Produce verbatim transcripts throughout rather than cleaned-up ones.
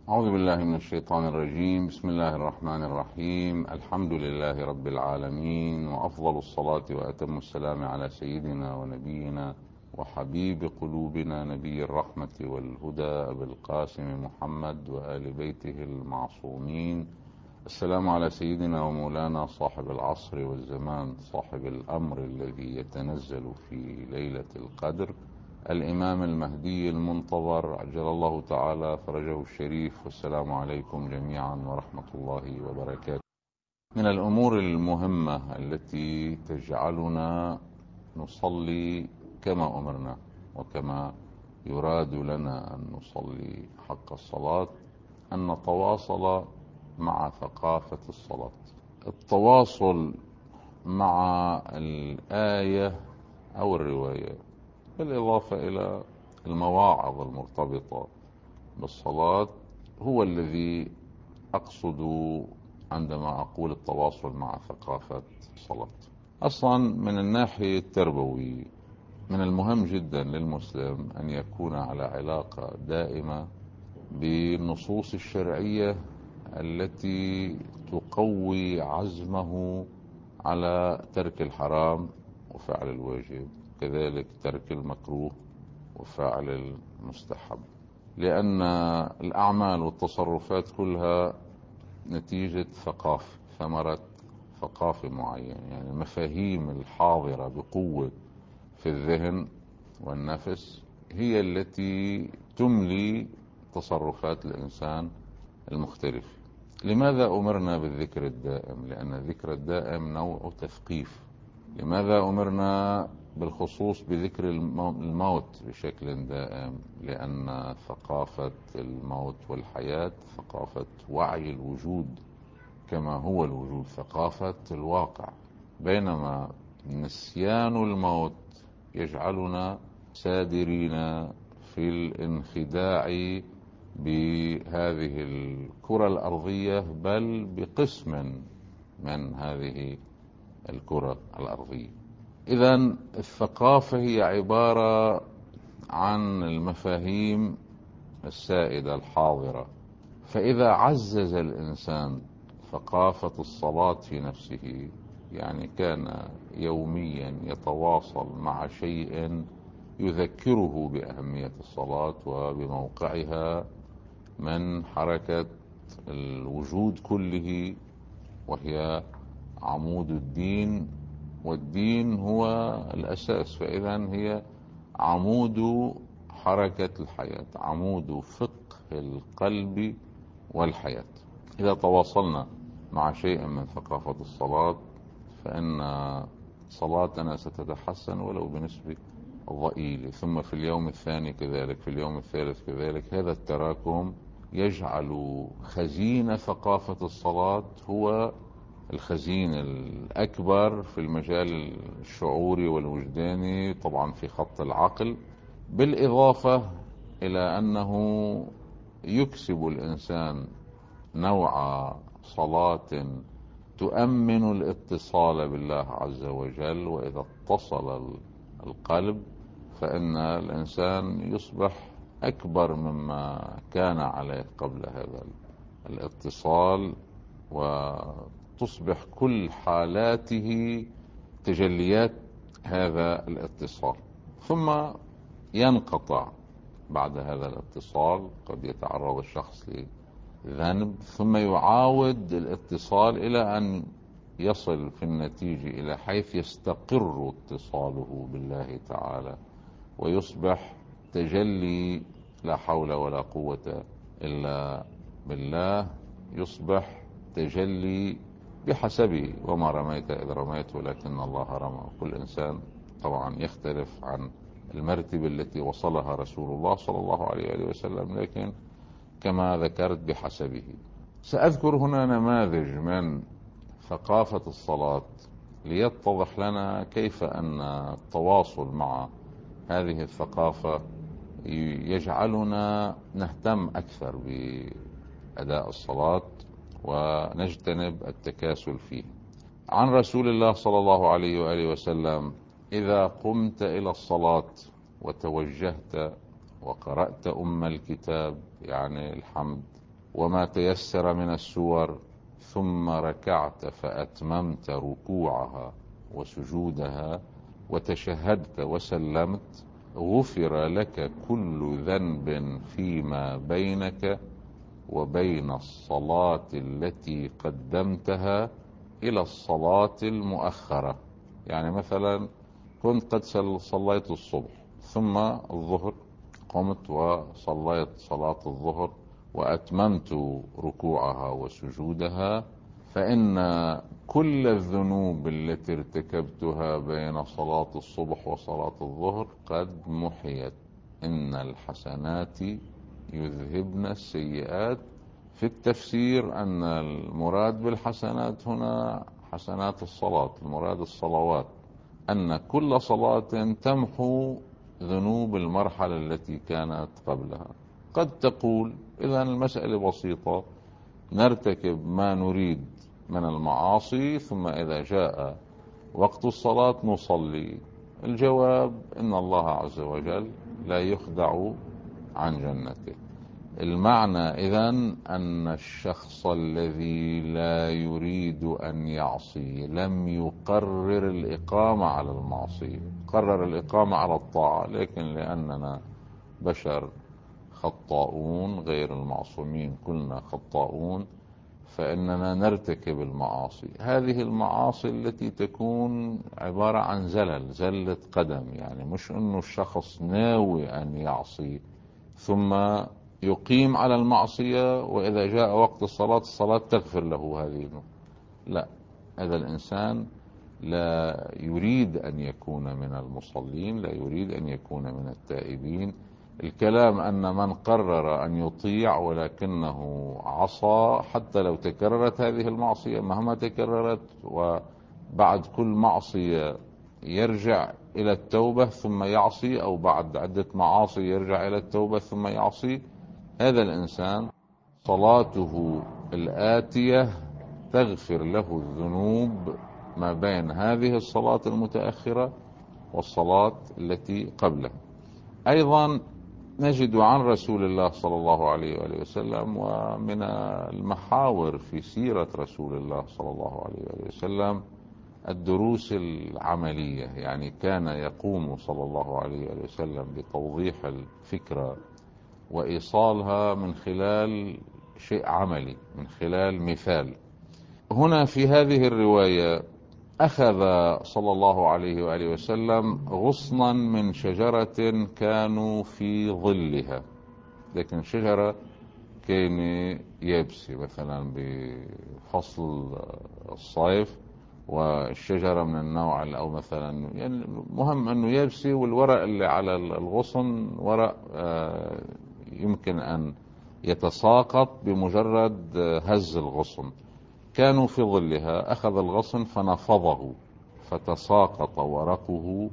أعوذ بالله من الشيطان الرجيم. بسم الله الرحمن الرحيم. الحمد لله رب العالمين، وأفضل الصلاة وأتم السلام على سيدنا ونبينا وحبيب قلوبنا نبي الرحمة والهدى أبي القاسم محمد وآل بيته المعصومين. السلام على سيدنا ومولانا صاحب العصر والزمان، صاحب الأمر الذي يتنزل في ليلة القدر، الإمام المهدي المنتظر عجل الله تعالى فرجه الشريف. والسلام عليكم جميعا ورحمة الله وبركاته. من الأمور المهمة التي تجعلنا نصلي كما أمرنا وكما يراد لنا أن نصلي حق الصلاة أن نتواصل مع ثقافة الصلاة. التواصل مع الآية أو الرواية، بالإضافة إلى المواعظ المرتبطة بالصلاة، هو الذي أقصد عندما أقول التواصل مع ثقافة الصلاة. أصلا من الناحية التربوية من المهم جدا للمسلم أن يكون على علاقة دائمة بالنصوص الشرعية التي تقوي عزمه على ترك الحرام وفعل الواجب، كذلك ترك المكروه وفعل المستحب، لأن الأعمال والتصرفات كلها نتيجة ثقافة، ثمرة ثقافة معينة. يعني المفاهيم الحاضرة بقوة في الذهن والنفس هي التي تملي تصرفات الإنسان المختلف. لماذا أمرنا بالذكر الدائم؟ لأن الذكر الدائم نوع تثقيف. لماذا أمرنا بالخصوص بذكر الموت بشكل دائم؟ لأن ثقافة الموت والحياة ثقافة وعي الوجود كما هو الوجود ثقافة الواقع، بينما نسيان الموت يجعلنا سادرين في الانخداع بهذه الكرة الأرضية، بل بقسم من هذه الكرة الأرضية. إذن الثقافة هي عبارة عن المفاهيم السائدة الحاضرة. فإذا عزز الإنسان ثقافة الصلاة في نفسه، يعني كان يوميا يتواصل مع شيء يذكره بأهمية الصلاة وبموقعها من حركة الوجود كله، وهي عمود الدين، والدين هو الأساس، فإذا هي عمود حركة الحياة، عمود فقه القلب والحياة. إذا تواصلنا مع شيء من ثقافة الصلاة فإن صلاتنا ستتحسن ولو بنسبة ضئيلة، ثم في اليوم الثاني كذلك، في اليوم الثالث كذلك. هذا التراكم يجعل خزين ثقافة الصلاة هو الخزين الأكبر في المجال الشعوري والوجداني، طبعا في خط العقل، بالإضافة إلى أنه يكسب الإنسان نوع صلاة تؤمن الاتصال بالله عز وجل. وإذا اتصل القلب فإن الإنسان يصبح أكبر مما كان عليه قبل هذا الاتصال، وتصبح كل حالاته تجليات هذا الاتصال. ثم ينقطع بعد هذا الاتصال، قد يتعرض الشخص لذنب، ثم يعاود الاتصال إلى أن يصل في النتيجة إلى حيث يستقر اتصاله بالله تعالى، ويصبح تجلي لا حول ولا قوة إلا بالله، يصبح تجلي بحسبه، وما رميت إذ رميت ولكن الله رمى. كل إنسان طبعا يختلف عن المرتبة التي وصلها رسول الله صلى الله عليه وسلم، لكن كما ذكرت بحسبه. سأذكر هنا نماذج من ثقافة الصلاة ليتضح لنا كيف أن التواصل مع هذه الثقافة يجعلنا نهتم أكثر بأداء الصلاة ونجتنب التكاسل فيه. عن رسول الله صلى الله عليه وآله وسلم: إذا قمت إلى الصلاة وتوجهت وقرأت أم الكتاب، يعني الحمد وما تيسر من السور، ثم ركعت فأتممت ركوعها وسجودها وتشهدت وسلمت، غفر لك كل ذنب فيما بينك وبين الصلاة التي قدمتها إلى الصلاة المؤخرة. يعني مثلا كنت قد صليت الصبح ثم الظهر، قمت وصليت صلاة الظهر وأتممت ركوعها وسجودها، فإن كل الذنوب التي ارتكبتها بين صلاة الصبح وصلاة الظهر قد محيت. إن الحسنات يذهبن السيئات. في التفسير أن المراد بالحسنات هنا حسنات الصلاة، المراد الصلوات، أن كل صلاة تمحو ذنوب المرحلة التي كانت قبلها. قد تقول إذا المسألة بسيطة، نرتكب ما نريد من المعاصي ثم إذا جاء وقت الصلاة نصلي. الجواب إن الله عز وجل لا يخدع عن جنته. المعنى إذن أن الشخص الذي لا يريد أن يعصي لم يقرر الإقامة على المعصية، قرر الإقامة على الطاعة، لكن لأننا بشر خطاؤون غير المعصومين، كلنا خطاؤون، فإننا نرتكب المعاصي. هذه المعاصي التي تكون عبارة عن زلل، زلة قدم، يعني مش أنه الشخص ناوي أن يعصي ثم يقيم على المعصية وإذا جاء وقت الصلاة الصلاة تغفر له هذه. لا، هذا الإنسان لا يريد أن يكون من المصلين، لا يريد أن يكون من التائبين. الكلام أن من قرر أن يطيع ولكنه عصى، حتى لو تكررت هذه المعصية مهما تكررت، وبعد كل معصية يرجع إلى التوبة ثم يعصي، أو بعد عدة معاصي يرجع إلى التوبة ثم يعصي، هذا الإنسان صلاته الآتية تغفر له الذنوب ما بين هذه الصلاة المتأخرة والصلاة التي قبلها. أيضا نجد عن رسول الله صلى الله عليه وآله وسلم، ومن المحاور في سيرة رسول الله صلى الله عليه وآله وسلم الدروس العملية. يعني كان يقوم صلى الله عليه وآله وسلم بتوضيح الفكرة وإيصالها من خلال شيء عملي، من خلال مثال. هنا في هذه الرواية أخذ صلى الله عليه وآله وسلم غصنا من شجرة كانوا في ظلها، لكن شجرة كان يابسة مثلا بفصل الصيف، والشجرة من النوع أو مثلا يعني مهم أنه يابسة، والورق اللي على الغصن ورق يمكن أن يتساقط بمجرد هز الغصن. كانوا في ظلها، أخذ الغصن فنفضه فتساقط ورقه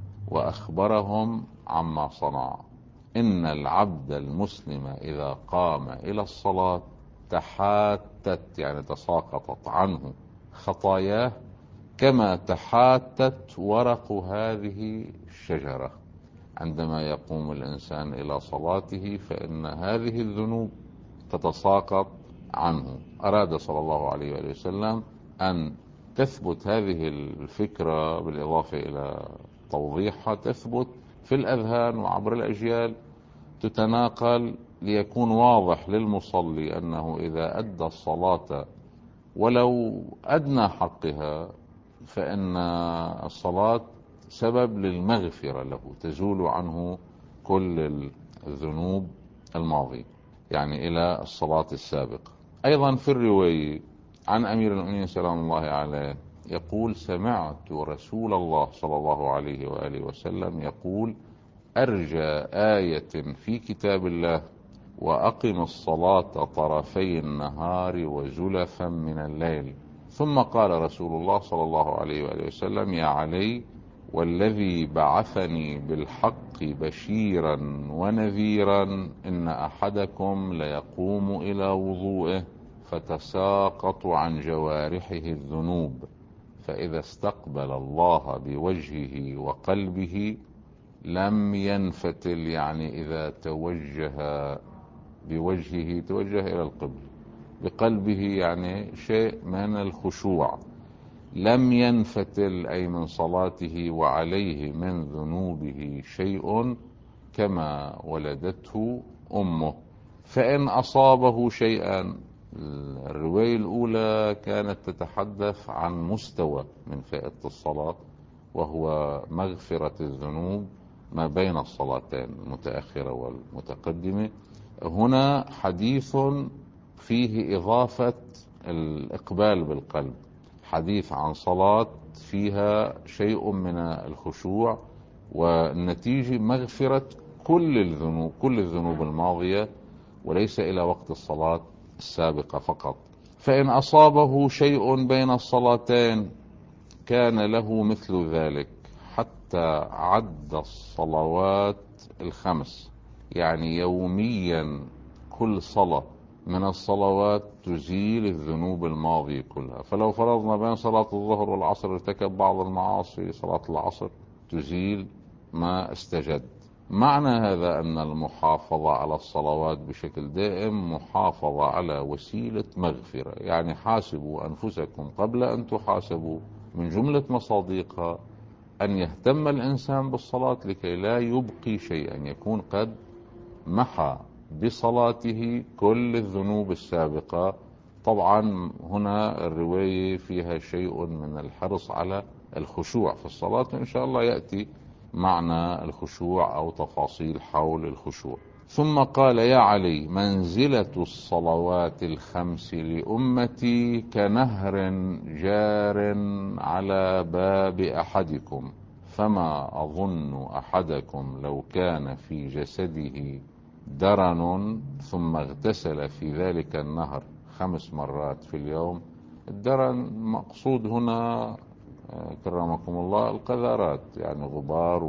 وأخبرهم عما صنع. إن العبد المسلم إذا قام إلى الصلاة تحاتت، يعني تساقطت عنه خطاياه كما تحاتت ورق هذه الشجرة. عندما يقوم الإنسان إلى صلاته فإن هذه الذنوب تتساقط عنه. أراد صلى الله عليه وآله وسلم أن تثبت هذه الفكرة بالإضافة إلى توضيحها، تثبت في الأذهان وعبر الأجيال، تتناقل ليكون واضح للمصلي أنه إذا أدى الصلاة ولو أدنى حقها فإن الصلاة سبب للمغفرة له، تزول عنه كل الذنوب الماضية، يعني إلى الصلاة السابقة. أيضا في الرواية عن أمير المؤمنين سلام الله عليه يقول: سمعت رسول الله صلى الله عليه وآله وسلم يقول: أرجى آية في كتاب الله وأقم الصلاة طرفي النهار وزلفا من الليل. ثم قال رسول الله صلى الله عليه وآله وسلم: يا علي والذي بعثني بالحق بشيرا ونذيرا إن أحدكم ليقوم إلى وضوئه فتساقط عن جوارحه الذنوب، فإذا استقبل الله بوجهه وقلبه لم ينفتل، يعني إذا توجه بوجهه توجه إلى القبل، بقلبه يعني شيء من الخشوع، لم ينفتل أي من صلاته وعليه من ذنوبه شيء كما ولدته أمه. فإن أصابه شيئا، الرواية الأولى كانت تتحدث عن مستوى من فئة الصلاة، وهو مغفرة الذنوب ما بين الصلاتين المتأخرة والمتقدمة. هنا حديث فيه إضافة الإقبال بالقلب، حديث عن صلاة فيها شيء من الخشوع، والنتيجة مغفرة كل الذنوب كل الذنوب الماضية، وليس إلى وقت الصلاة السابقة فقط. فإن أصابه شيء بين الصلاتين كان له مثل ذلك حتى عد الصلوات الخمس، يعني يوميا كل صلاة من الصلوات تزيل الذنوب الماضية كلها. فلو فرضنا بين صلاة الظهر والعصر ارتكب بعض المعاصي، صلاة العصر تزيل ما استجد. معنى هذا أن المحافظة على الصلوات بشكل دائم محافظة على وسيلة مغفرة، يعني حاسبوا أنفسكم قبل أن تحاسبوا. من جملة مصادقها أن يهتم الإنسان بالصلاة لكي لا يبقي شيئا، يكون قد محى بصلاته كل الذنوب السابقة. طبعا هنا الرواية فيها شيء من الحرص على الخشوع في الصلاة، إن شاء الله يأتي معنى الخشوع أو تفاصيل حول الخشوع. ثم قال: يا علي، منزلة الصلوات الخمس لأمتي كنهر جار على باب أحدكم، فما أظن أحدكم لو كان في جسده درن ثم اغتسل في ذلك النهر خمس مرات في اليوم. الدرن مقصود هنا كرمكم الله القذارات، يعني غبار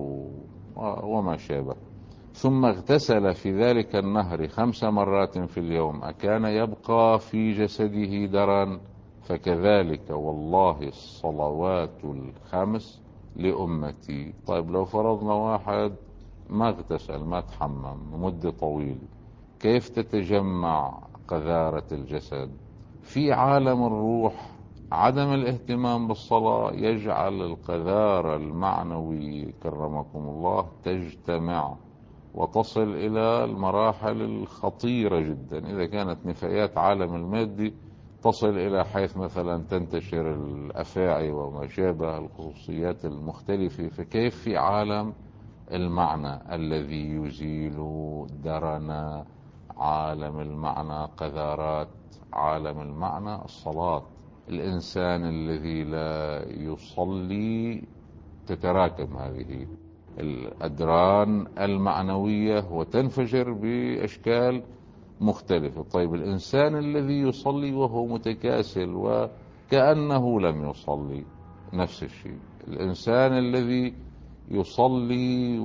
وما شابه. ثم اغتسل في ذلك النهر خمس مرات في اليوم، أكان يبقى في جسده درن؟ فكذلك والله الصلوات الخمس لأمتي. طيب لو فرضنا واحد ما اغتسل ما تحمم مدة طويلة، كيف تتجمع قذارة الجسد؟ في عالم الروح عدم الاهتمام بالصلاة يجعل القذارة المعنوية كرمكم الله تجتمع وتصل إلى المراحل الخطيرة جدا. إذا كانت نفايات عالم المادي تصل إلى حيث مثلا تنتشر الأفاعي وما شابه الخصوصيات المختلفة، فكيف في عالم المعنى الذي يزيل درنا، عالم المعنى قذارات، عالم المعنى الصلاة. الإنسان الذي لا يصلي تتراكم هذه الأدران المعنوية وتنفجر بأشكال مختلفة. طيب الإنسان الذي يصلي وهو متكاسل وكأنه لم يصلي، نفس الشيء. الإنسان الذي يصلي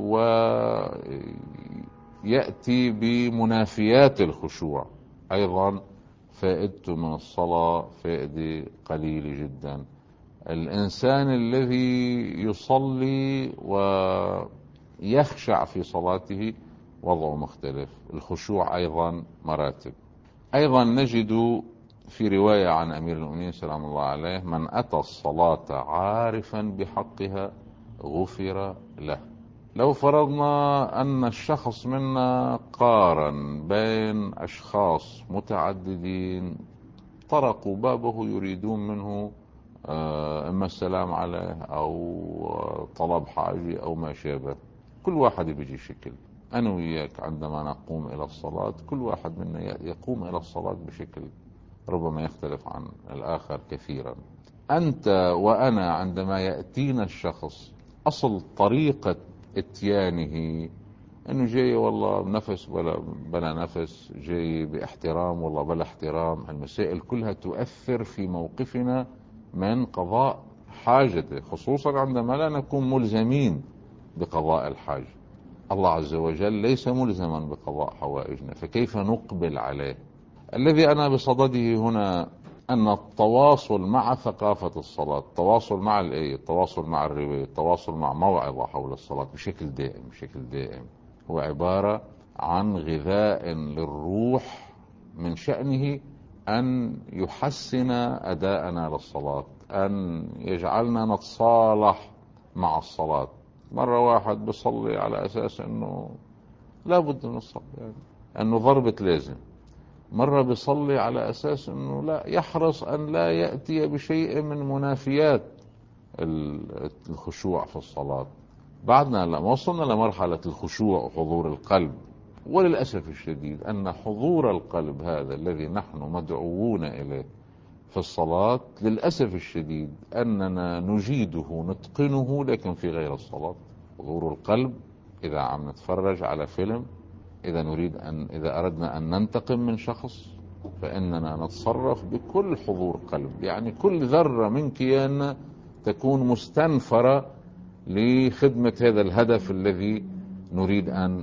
ويأتي بمنافيات الخشوع أيضا فائدته من الصلاة فائدة قليلة جدا. الإنسان الذي يصلي ويخشع في صلاته وضعه مختلف. الخشوع أيضا مراتب. أيضا نجد في رواية عن أمير المؤمنين سلام الله عليه: من أتى الصلاة عارفا بحقها غفر له. لو فرضنا أن الشخص منا قارن بين أشخاص متعددين طرقوا بابه يريدون منه إما السلام عليه أو طلب حاجة أو ما شابه، كل واحد بيجي شكل. أنا وياك عندما نقوم إلى الصلاة كل واحد منا يقوم إلى الصلاة بشكل ربما يختلف عن الآخر كثيرا. أنت وأنا عندما يأتينا الشخص أصل طريقة اتيانه انه جاي والله بنفس بلا, بلا نفس، جاي باحترام والله بلا احترام، المسائل كلها تؤثر في موقفنا من قضاء حاجته، خصوصا عندما لا نكون ملزمين بقضاء الحاجة. الله عز وجل ليس ملزما بقضاء حوائجنا، فكيف نقبل عليه؟ الذي أنا بصدده هنا أن التواصل مع ثقافة الصلاة، التواصل مع الآية، التواصل مع الرواية، التواصل مع موعظة حول الصلاة بشكل دائم بشكل دائم هو عبارة عن غذاء للروح من شأنه أن يحسن أداءنا للصلاة، أن يجعلنا نتصالح مع الصلاة. مرة واحد بيصلي على أساس أنه لا بد من الصلاة، يعني أنه ضربة لازم. مرة بيصلي على أساس أنه لا يحرص أن لا يأتي بشيء من منافيات الخشوع في الصلاة. بعدنا لما وصلنا لمرحلة الخشوع وحضور القلب، وللأسف الشديد أن حضور القلب هذا الذي نحن مدعوون إليه في الصلاة، للأسف الشديد أننا نجيده نتقنه لكن في غير الصلاة. حضور القلب إذا عم نتفرج على فيلم، إذا نريد أن إذا أردنا أن ننتقم من شخص، فإننا نتصرف بكل حضور قلب، يعني كل ذرة من كياننا تكون مستنفرة لخدمة هذا الهدف الذي نريد أن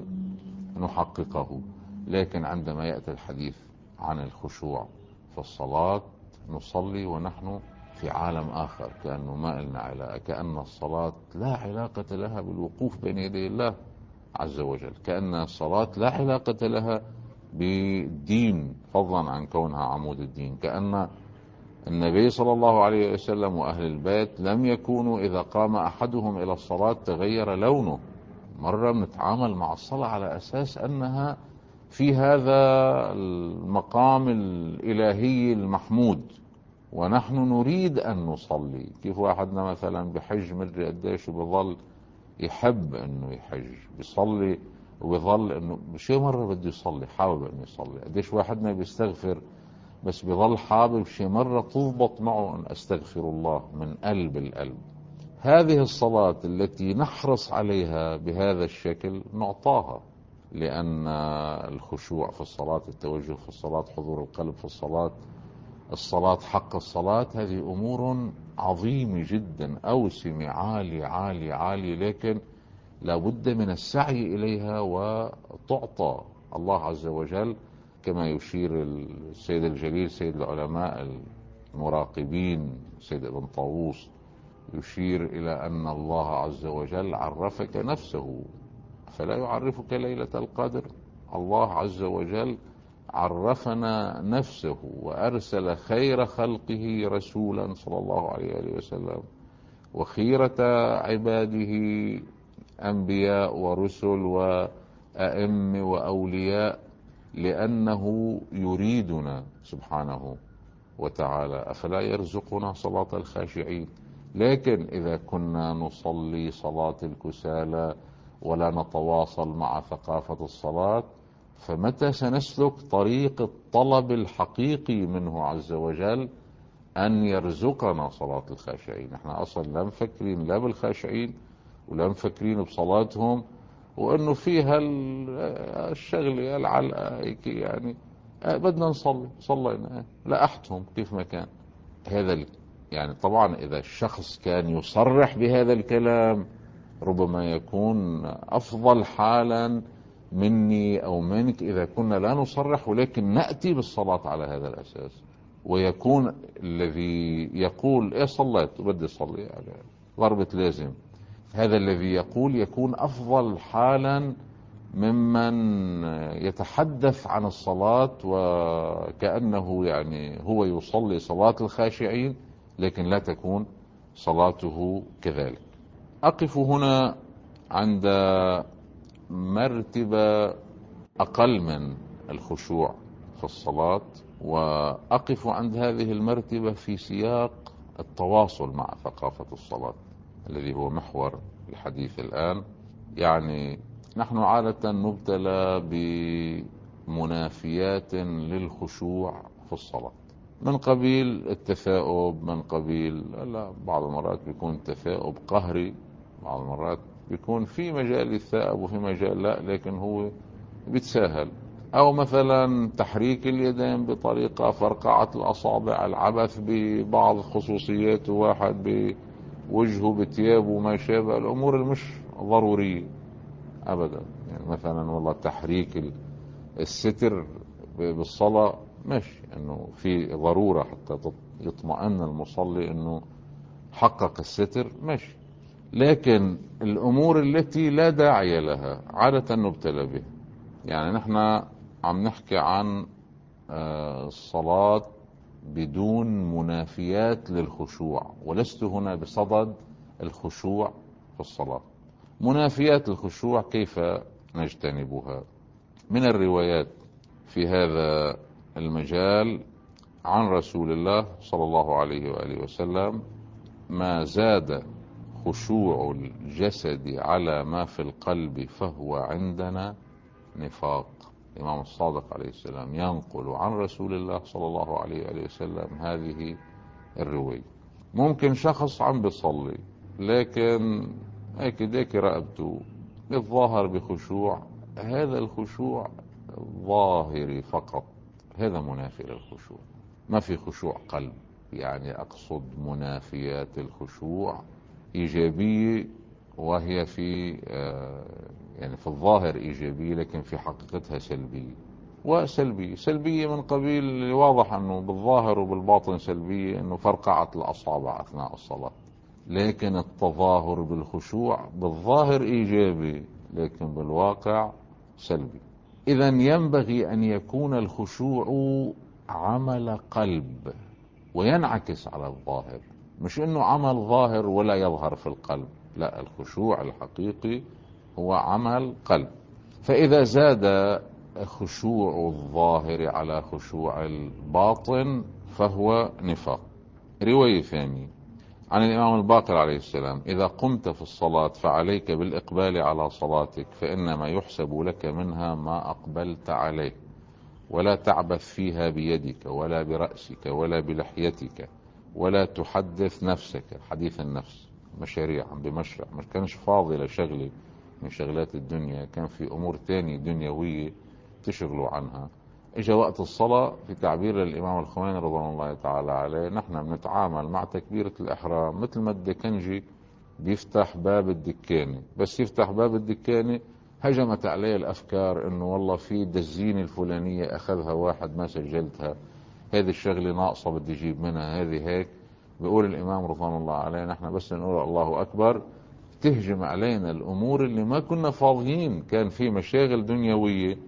نحققه. لكن عندما يأتي الحديث عن الخشوع في الصلاة، نصلي ونحن في عالم آخر، كأنه ما لنا علاقة، كأن الصلاة لا علاقة لها بالوقوف بين يدي الله عز وجل، كأن الصلاة لا علاقة لها بالدين فضلا عن كونها عمود الدين، كأن النبي صلى الله عليه وسلم وأهل البيت لم يكونوا إذا قام أحدهم إلى الصلاة تغير لونه. مرة بنتعامل مع الصلاة على أساس أنها في هذا المقام الإلهي المحمود، ونحن نريد أن نصلي. كيف واحدنا مثلا بحج مدري قديش وبظل يحب أنه يحج، بيصلي وبظل أنه شيء مرة بده يصلي، حابب أنه يصلي. قديش واحدنا بيستغفر بس بظل حابب شيء مرة تضبط معه أن أستغفر الله من قلب القلب. هذه الصلاة التي نحرص عليها بهذا الشكل نعطاها، لأن الخشوع في الصلاة، التوجه في الصلاة، حضور القلب في الصلاة، الصلاة حق الصلاة، هذه أمور عظيمة جدا، أوسمة عالي عالي عالي، لكن لابد من السعي إليها وتعطى. الله عز وجل كما يشير السيد الجليل سيد العلماء المراقبين سيد ابن طاووس، يشير إلى أن الله عز وجل عرفك نفسه فلا يعرفك ليلة القدر. الله عز وجل عرفنا نفسه وأرسل خير خلقه رسولا صلى الله عليه وسلم، وخيرة عباده أنبياء ورسل وأئمة وأولياء، لأنه يريدنا سبحانه وتعالى. أفلا يرزقنا صلاة الخاشعين؟ لكن إذا كنا نصلي صلاة الكسالى ولا نتواصل مع ثقافة الصلاة، فمتى سنسلك طريق الطلب الحقيقي منه عز وجل أن يرزقنا صلاة الخاشعين؟ احنا أصلا لا مفكرين لا بالخاشعين ولا مفكرين بصلاتهم، وأنه فيها الشغل العلقة يعني بدنا نصلي صلينا لأحتهم كيف ما كان. هذا يعني طبعا إذا الشخص كان يصرح بهذا الكلام ربما يكون أفضل حالا مني أو منك إذا كنا لا نصرح ولكن نأتي بالصلاة على هذا الأساس، ويكون الذي يقول إيه صليت وبدي أصلي يعني ضربة لازم، هذا الذي يقول يكون أفضل حالا ممن يتحدث عن الصلاة وكأنه يعني هو يصلي صلاة الخاشعين لكن لا تكون صلاته كذلك. أقف هنا عند مرتبة أقل من الخشوع في الصلاة، وأقف عند هذه المرتبة في سياق التواصل مع ثقافة الصلاة الذي هو محور الحديث الآن. يعني نحن عادة نبتلى بمنافيات للخشوع في الصلاة، من قبيل التثاؤب، من قبيل لا بعض المرات بيكون التثاؤب قهري، بعض المرات بيكون في مجال الثائب وفي مجال لا لكن هو بيتساهل، أو مثلا تحريك اليدين بطريقة، فرقعة الأصابع، العبث ببعض خصوصيات واحد بوجهه بثيابه وما شابه، الأمور المش ضرورية أبدا. يعني مثلا والله تحريك الستر بالصلاة ماشي، أنه في ضرورة حتى يطمئن المصلي أنه حقق الستر ماشي، لكن الأمور التي لا داعي لها عادة نبتلى بها. يعني نحن عم نحكي عن الصلاة بدون منافيات للخشوع، ولست هنا بصدد الخشوع في الصلاة. منافيات الخشوع كيف نجتنبها؟ من الروايات في هذا المجال عن رسول الله صلى الله عليه وآله وسلم: ما زاد خشوع الجسد على ما في القلب فهو عندنا نفاق. الإمام الصادق عليه السلام ينقل عن رسول الله صلى الله عليه وآله وسلم هذه الرواية. ممكن شخص عم بيصلي لكن هيك ديك رقبته بالظاهر بخشوع، هذا الخشوع ظاهري فقط، هذا منافي للخشوع، ما في خشوع قلب. يعني أقصد منافيات الخشوع إيجابية، وهي في يعني في الظاهر إيجابية لكن في حقيقتها سلبية. وسلبية سلبية من قبيل واضح أنه بالظاهر وبالباطن سلبية، أنه فرقعة الأصابع أثناء الصلاة، لكن التظاهر بالخشوع بالظاهر إيجابي لكن بالواقع سلبي. إذا ينبغي أن يكون الخشوع عمل قلب وينعكس على الظاهر، مش انه عمل ظاهر ولا يظهر في القلب، لا، الخشوع الحقيقي هو عمل قلب. فإذا زاد خشوع الظاهر على خشوع الباطن فهو نفاق. رواية ثانية عن الإمام الباقر عليه السلام: إذا قمت في الصلاة فعليك بالإقبال على صلاتك، فإنما يحسب لك منها ما أقبلت عليه، ولا تعبث فيها بيدك ولا برأسك ولا بلحيتك، ولا تحدث نفسك. حديث النفس مشاريع عم بمشرع، مش كانش فاضي لشغلة من شغلات الدنيا، كان في أمور تانية دنيوية تشغلوا عنها. اجا وقت الصلاة في تعبير الإمام الخميني رضوان الله تعالى عليه: نحن بنتعامل مع تكبيرة الإحرام مثل ما الدكنجي بيفتح باب الدكانة، بس يفتح باب الدكانة هجمت عليه الأفكار إنه والله في دزينة الفلانية أخذها واحد ما سجلتها، هذه الشغلة ناقصة بدي أجيب منها، هذه هيك. بيقول الإمام رضوان الله عليه: نحن بس نقول الله أكبر تهجم علينا الأمور اللي ما كنا فاضيين، كان في مشاغل دنيوية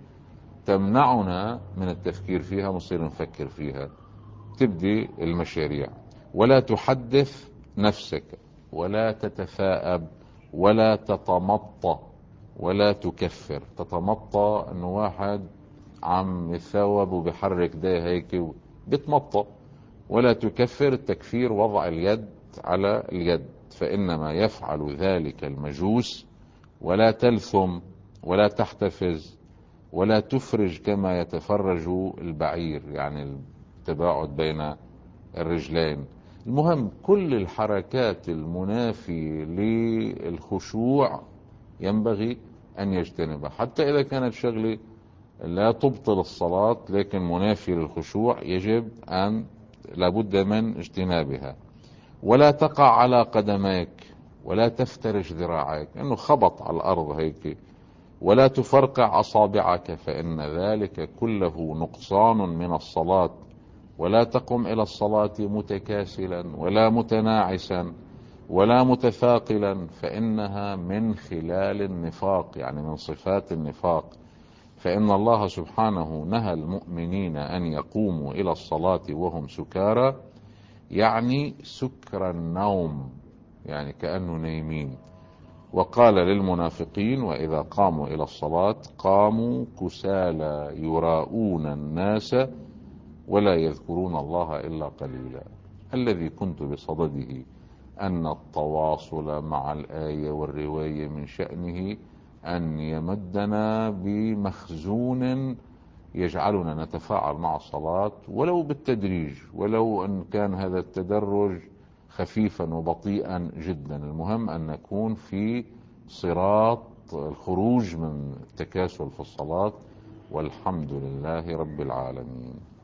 تمنعنا من التفكير فيها، مصير نفكر فيها، تبدي المشاريع. ولا تحدث نفسك ولا تتثاءب ولا تتمطى ولا تكفر. تتمطى انه واحد عم يتثاوب وبيحرك ده هيك بيتمطى. ولا تكفر، التكفير وضع اليد على اليد، فإنما يفعل ذلك المجوس. ولا تلثم ولا تحتفز ولا تفرج كما يتفرج البعير، يعني التباعد بين الرجلين. المهم كل الحركات المنافية للخشوع ينبغي أن يجتنبها، حتى إذا كانت شغلة لا تبطل الصلاة لكن منافية للخشوع يجب أن لابد من اجتنابها. ولا تقع على قدميك ولا تفترش ذراعيك، انه خبط على الارض هيك. ولا تفرقع اصابعك فان ذلك كله نقصان من الصلاة. ولا تقم الى الصلاة متكاسلا ولا متناعسا ولا متثاقلا، فانها من خلال النفاق، يعني من صفات النفاق. فإن الله سبحانه نهى المؤمنين أن يقوموا إلى الصلاة وهم سكارى، يعني سكر النوم، يعني كأنه نايمين. وقال للمنافقين: وإذا قاموا إلى الصلاة قاموا كسالى يراءون الناس ولا يذكرون الله إلا قليلا. الذي كنت بصدده أن التواصل مع الآية والرواية من شأنه أن يمدنا بمخزون يجعلنا نتفاعل مع الصلاة ولو بالتدريج، ولو أن كان هذا التدرج خفيفا وبطيئا جدا. المهم أن نكون في صراط الخروج من التكاسل في الصلاة، والحمد لله رب العالمين.